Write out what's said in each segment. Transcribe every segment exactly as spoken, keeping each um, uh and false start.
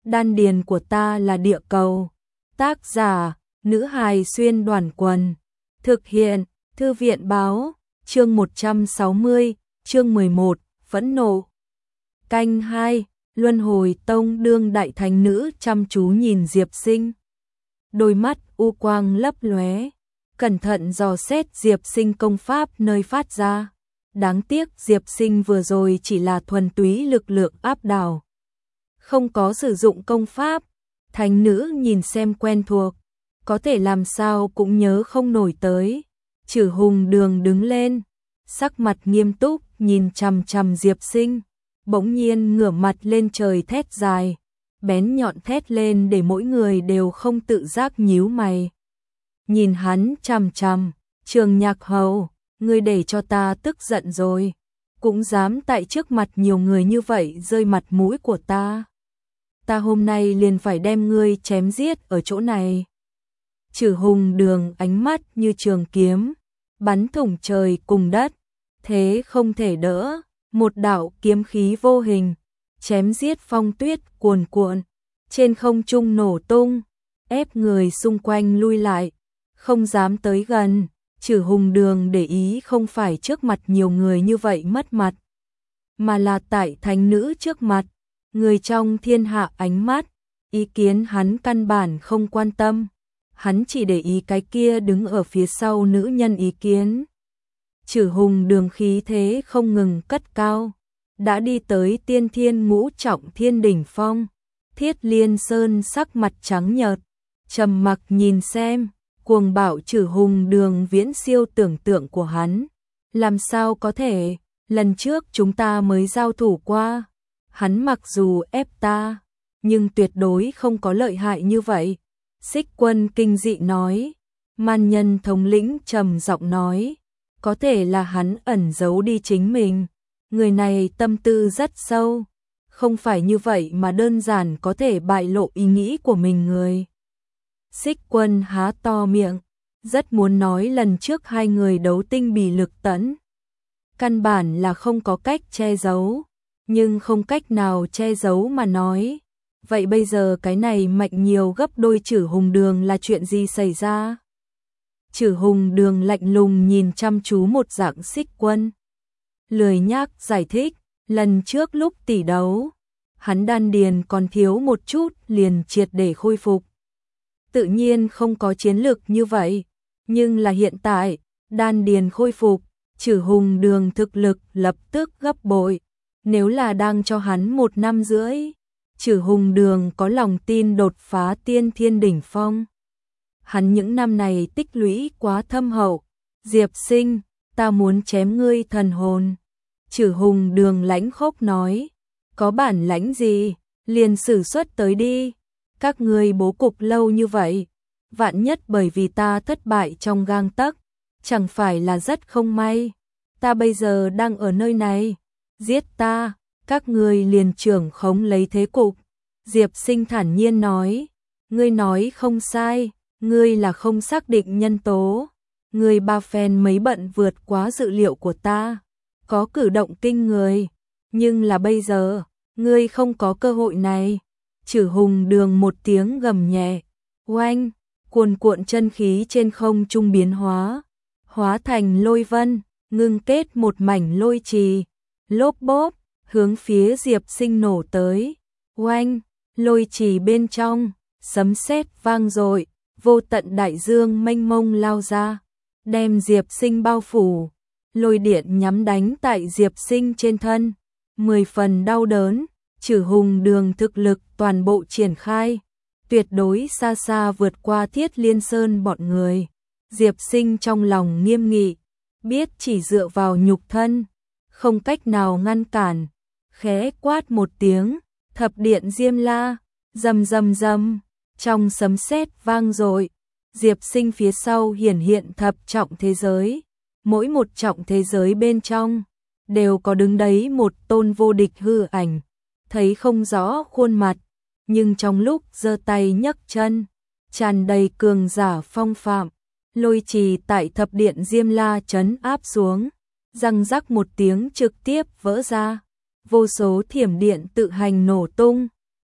đan điền của ta là địa cầu. Tác giả, nữ hài xuyên đoàn quần. Thực hiện, thư viện báo, chương một trăm sáu mươi, chương mười một, phẫn nộ. Canh hai, Luân Hồi Tông đương đại thánh nữ chăm chú nhìn Diệp Sinh. Đôi mắt u quang lấp lóe, cẩn thận dò xét Diệp Sinh công pháp nơi phát ra. Đáng tiếc Diệp Sinh vừa rồi chỉ là thuần túy lực lượng áp đảo, không có sử dụng công pháp. Thánh nữ nhìn xem quen thuộc, có thể làm sao cũng nhớ không nổi tới. Chử Hùng Đường đứng lên, sắc mặt nghiêm túc nhìn chằm chằm Diệp Sinh, bỗng nhiên ngửa mặt lên trời thét dài, bén nhọn thét lên để mỗi người đều không tự giác nhíu mày. Nhìn hắn chằm chằm, Trường Nhạc Hầu, ngươi để cho ta tức giận rồi, cũng dám tại trước mặt nhiều người như vậy rơi mặt mũi của ta. Ta hôm nay liền phải đem ngươi chém giết ở chỗ này. Chử Hùng Đường ánh mắt như trường kiếm, bắn thủng trời cùng đất, thế không thể đỡ, một đạo kiếm khí vô hình, chém giết phong tuyết cuồn cuộn, trên không trung nổ tung, ép người xung quanh lui lại, không dám tới gần. Chử Hùng Đường để ý không phải trước mặt nhiều người như vậy mất mặt, mà là tại thánh nữ trước mặt, người trong thiên hạ ánh mắt, ý kiến hắn căn bản không quan tâm, hắn chỉ để ý cái kia đứng ở phía sau nữ nhân ý kiến. Chử Hùng Đường khí thế không ngừng cất cao, đã đi tới tiên thiên ngũ trọng thiên đỉnh phong. Thiết Liên Sơn sắc mặt trắng nhợt, trầm mặc nhìn xem. Cuồng bạo Chử Hùng Đường viễn siêu tưởng tượng của hắn. Làm sao có thể, lần trước chúng ta mới giao thủ qua. Hắn mặc dù ép ta, nhưng tuyệt đối không có lợi hại như vậy. Xích Quân kinh dị nói. Man Nhân thống lĩnh trầm giọng nói. Có thể là hắn ẩn giấu đi chính mình. Người này tâm tư rất sâu. Không phải như vậy mà đơn giản có thể bại lộ ý nghĩ của mình người. Xích Quân há to miệng, rất muốn nói lần trước hai người đấu tinh bì lực tẫn. Căn bản là không có cách che giấu, nhưng không cách nào che giấu mà nói. Vậy bây giờ cái này mạnh nhiều gấp đôi Chử Hùng Đường là chuyện gì xảy ra? Chử Hùng Đường lạnh lùng nhìn chăm chú một dạng Xích Quân. Lười nhác giải thích, lần trước lúc tỷ đấu, hắn đan điền còn thiếu một chút liền triệt để khôi phục. Tự nhiên không có chiến lực như vậy, nhưng là hiện tại, đan điền khôi phục, Chử Hùng Đường thực lực lập tức gấp bội. Nếu là đang cho hắn một năm rưỡi, Chử Hùng Đường có lòng tin đột phá tiên thiên đỉnh phong. Hắn những năm này tích lũy quá thâm hậu. Diệp Sinh, ta muốn chém ngươi thần hồn. Chử Hùng Đường lãnh khốc nói, có bản lãnh gì, liền sử xuất tới đi. Các ngươi bố cục lâu như vậy, vạn nhất bởi vì ta thất bại trong gang tấc, chẳng phải là rất không may. Ta bây giờ đang ở nơi này, giết ta, các ngươi liền trưởng khống lấy thế cục. Diệp Sinh thản nhiên nói, ngươi nói không sai, ngươi là không xác định nhân tố. Ngươi ba phen mấy bận vượt quá dự liệu của ta, có cử động kinh người, nhưng là bây giờ, ngươi không có cơ hội này. Chử Hùng Đường một tiếng gầm nhẹ, oanh, cuồn cuộn chân khí trên không trung biến hóa, hóa thành lôi vân, ngưng kết một mảnh lôi trì, lốp bốp, hướng phía Diệp Sinh nổ tới. Oanh, lôi trì bên trong, sấm sét vang dội, vô tận đại dương mênh mông lao ra, đem Diệp Sinh bao phủ. Lôi điện nhắm đánh tại Diệp Sinh trên thân, mười phần đau đớn. Chử Hùng Đường thực lực toàn bộ triển khai, tuyệt đối xa xa vượt qua Thiết Liên Sơn bọn người. Diệp Sinh trong lòng nghiêm nghị, biết chỉ dựa vào nhục thân, không cách nào ngăn cản, khẽ quát một tiếng, thập điện diêm la, rầm rầm rầm, trong sấm sét vang dội, Diệp Sinh phía sau hiển hiện thập trọng thế giới, mỗi một trọng thế giới bên trong đều có đứng đấy một tôn vô địch hư ảnh. Thấy không rõ khuôn mặt, nhưng trong lúc giơ tay nhấc chân, tràn đầy cường giả phong phạm. Lôi trì tại thập điện diêm la trấn áp xuống, răng rắc một tiếng trực tiếp vỡ ra, vô số thiểm điện tự hành nổ tung,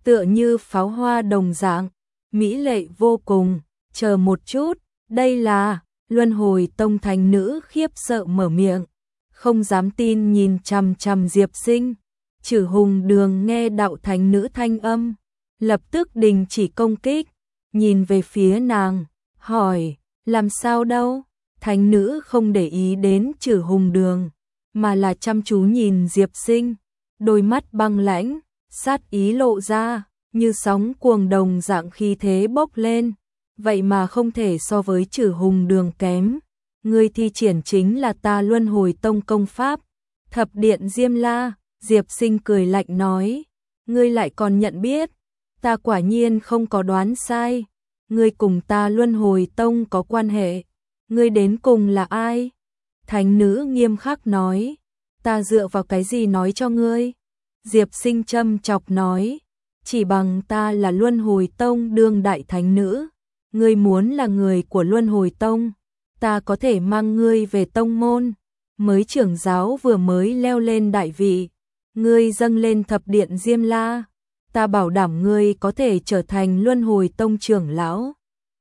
tựa như pháo hoa đồng dạng, mỹ lệ vô cùng. Chờ một chút, đây là Luân Hồi Tông thánh nữ khiếp sợ mở miệng, không dám tin nhìn chằm chằm Diệp Sinh. Chử Hùng Đường nghe đạo thánh nữ thanh âm, lập tức đình chỉ công kích, nhìn về phía nàng, hỏi, làm sao đâu? Thánh nữ không để ý đến Chử Hùng Đường, mà là chăm chú nhìn Diệp Sinh, đôi mắt băng lãnh, sát ý lộ ra, như sóng cuồng đồng dạng khí thế bốc lên, vậy mà không thể so với Chử Hùng Đường kém. Ngươi thi triển chính là ta Luân Hồi Tông công pháp, Thập Điện Diêm La. Diệp Sinh cười lạnh nói, ngươi lại còn nhận biết, ta quả nhiên không có đoán sai, ngươi cùng ta Luân Hồi Tông có quan hệ, ngươi đến cùng là ai? Thánh nữ nghiêm khắc nói, ta dựa vào cái gì nói cho ngươi? Diệp Sinh châm chọc nói, chỉ bằng ta là Luân Hồi Tông đương đại thánh nữ, ngươi muốn là người của Luân Hồi Tông, ta có thể mang ngươi về tông môn. Mới trưởng giáo vừa mới leo lên đại vị, ngươi dâng lên Thập Điện Diêm La, ta bảo đảm ngươi có thể trở thành Luân Hồi Tông trưởng lão.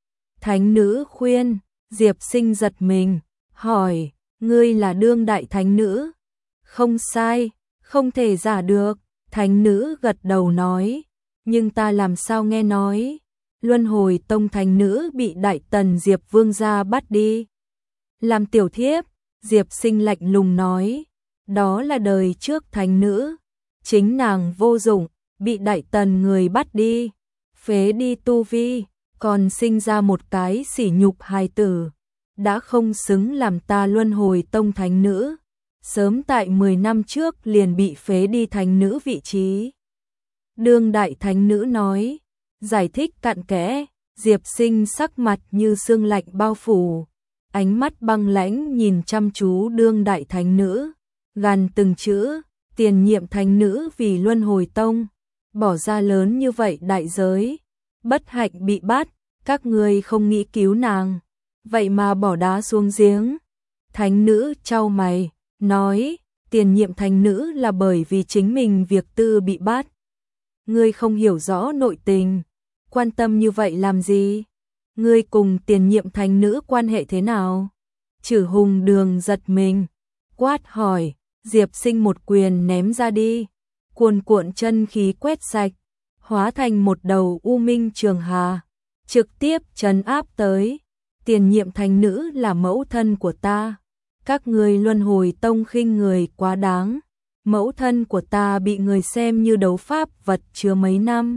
Thánh nữ khuyên. Diệp Sinh giật mình, hỏi, ngươi là đương đại thánh nữ? Không sai, không thể giả được. Thánh nữ gật đầu nói, nhưng ta làm sao nghe nói, Luân Hồi Tông thánh nữ bị Đại Tần Diệp Vương gia bắt đi làm tiểu thiếp. Diệp Sinh lạnh lùng nói, đó là đời trước thánh nữ, chính nàng vô dụng, bị Đại Tần người bắt đi, phế đi tu vi, còn sinh ra một cái sỉ nhục hài tử, đã không xứng làm ta Luân Hồi Tông thánh nữ, sớm tại mười năm trước liền bị phế đi thánh nữ vị trí. Đương đại thánh nữ nói, giải thích cặn kẽ. Diệp Sinh sắc mặt như sương lạnh bao phủ, ánh mắt băng lãnh nhìn chăm chú đương đại thánh nữ, gằn từng chữ, tiền nhiệm thánh nữ vì Luân Hồi Tông, bỏ ra lớn như vậy đại giới, bất hạnh bị bắt, các ngươi không nghĩ cứu nàng, vậy mà bỏ đá xuống giếng. Thánh nữ chau mày, nói, tiền nhiệm thánh nữ là bởi vì chính mình việc tư bị bắt. Ngươi không hiểu rõ nội tình, quan tâm như vậy làm gì? Ngươi cùng tiền nhiệm thánh nữ quan hệ thế nào? Chử Hùng Đường giật mình, quát hỏi. Diệp Sinh một quyền ném ra đi, cuồn cuộn chân khí quét sạch, hóa thành một đầu u minh trường hà, trực tiếp trấn áp tới. Tiền nhiệm thánh nữ là mẫu thân của ta, các ngươi Luân Hồi Tông khinh người quá đáng, mẫu thân của ta bị người xem như đấu pháp vật chứa mấy năm,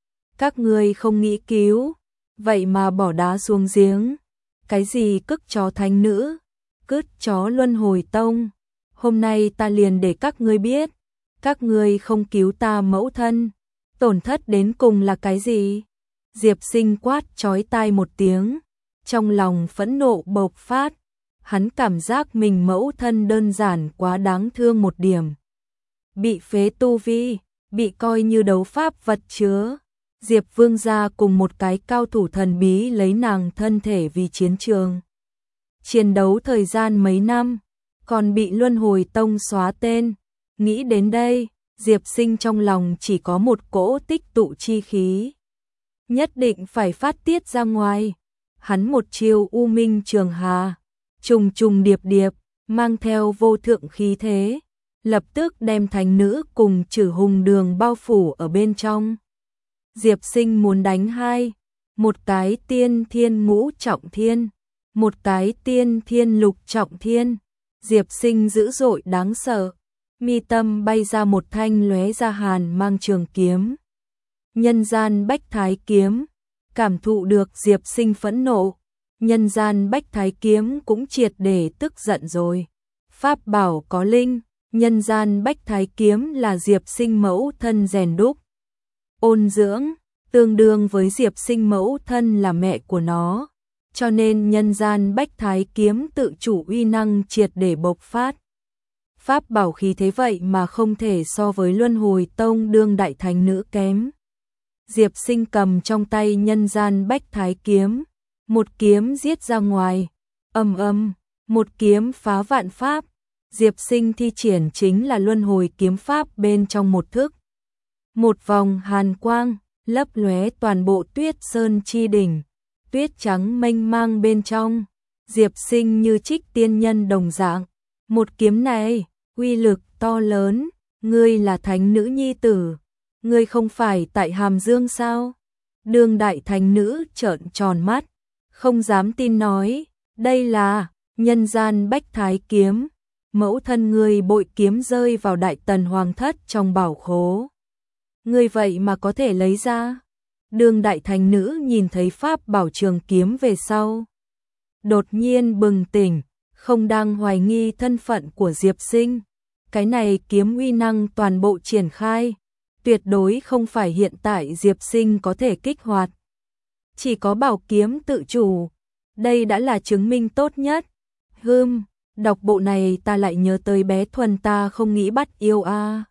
các ngươi không nghĩ cứu, vậy mà bỏ đá xuống giếng. Cái gì cức chó thánh nữ, cứt chó Luân Hồi Tông, hôm nay ta liền để các ngươi biết, các ngươi không cứu ta mẫu thân, tổn thất đến cùng là cái gì? Diệp Sinh quát chói tai một tiếng, trong lòng phẫn nộ bộc phát, hắn cảm giác mình mẫu thân đơn giản quá đáng thương một điểm. Bị phế tu vi, bị coi như đấu pháp vật chứa, Diệp Vương gia cùng một cái cao thủ thần bí lấy nàng thân thể vì chiến trường. Chiến đấu thời gian mấy năm, còn bị Luân Hồi Tông xóa tên. Nghĩ đến đây, Diệp Sinh trong lòng chỉ có một cỗ tích tụ chi khí. Nhất định phải phát tiết ra ngoài. Hắn một chiêu u minh trường hà, trùng trùng điệp điệp, mang theo vô thượng khí thế, lập tức đem thánh nữ cùng Chử Hùng Đường bao phủ ở bên trong. Diệp Sinh muốn đánh hai, một cái tiên thiên ngũ trọng thiên, một cái tiên thiên lục trọng thiên. Diệp Sinh dữ dội đáng sợ, mi tâm bay ra một thanh lóe ra hàn mang trường kiếm. Nhân gian bách thái kiếm, cảm thụ được Diệp Sinh phẫn nộ, nhân gian bách thái kiếm cũng triệt để tức giận rồi. Pháp bảo có linh, nhân gian bách thái kiếm là Diệp Sinh mẫu thân rèn đúc, ôn dưỡng, tương đương với Diệp Sinh mẫu thân là mẹ của nó, cho nên nhân gian bách thái kiếm tự chủ uy năng triệt để bộc phát. Pháp bảo khí thế vậy mà không thể so với Luân Hồi Tông đương đại thánh nữ kém. Diệp Sinh cầm trong tay nhân gian bách thái kiếm, một kiếm giết ra ngoài, ầm ầm, một kiếm phá vạn pháp. Diệp Sinh thi triển chính là Luân Hồi kiếm pháp bên trong một thức. Một vòng hàn quang lấp lóe toàn bộ Tuyết Sơn chi đỉnh, tuyết trắng mênh mang bên trong, Diệp Sinh như trích tiên nhân đồng dạng. Một kiếm này, uy lực to lớn, ngươi là thánh nữ nhi tử, ngươi không phải tại Hàm Dương sao? Đường đại thánh nữ trợn tròn mắt, không dám tin nói, đây là nhân gian bách thái kiếm, mẫu thân ngươi bội kiếm rơi vào đại tần hoàng thất trong bảo khố. Ngươi vậy mà có thể lấy ra. Đường đại thánh nữ nhìn thấy pháp bảo trường kiếm về sau, đột nhiên bừng tỉnh, không đang hoài nghi thân phận của Diệp Sinh. Cái này kiếm uy năng toàn bộ triển khai, tuyệt đối không phải hiện tại Diệp Sinh có thể kích hoạt. Chỉ có bảo kiếm tự chủ, đây đã là chứng minh tốt nhất. Hừm, đọc bộ này ta lại nhớ tới bé Thuần ta không nghĩ bắt yêu a. À.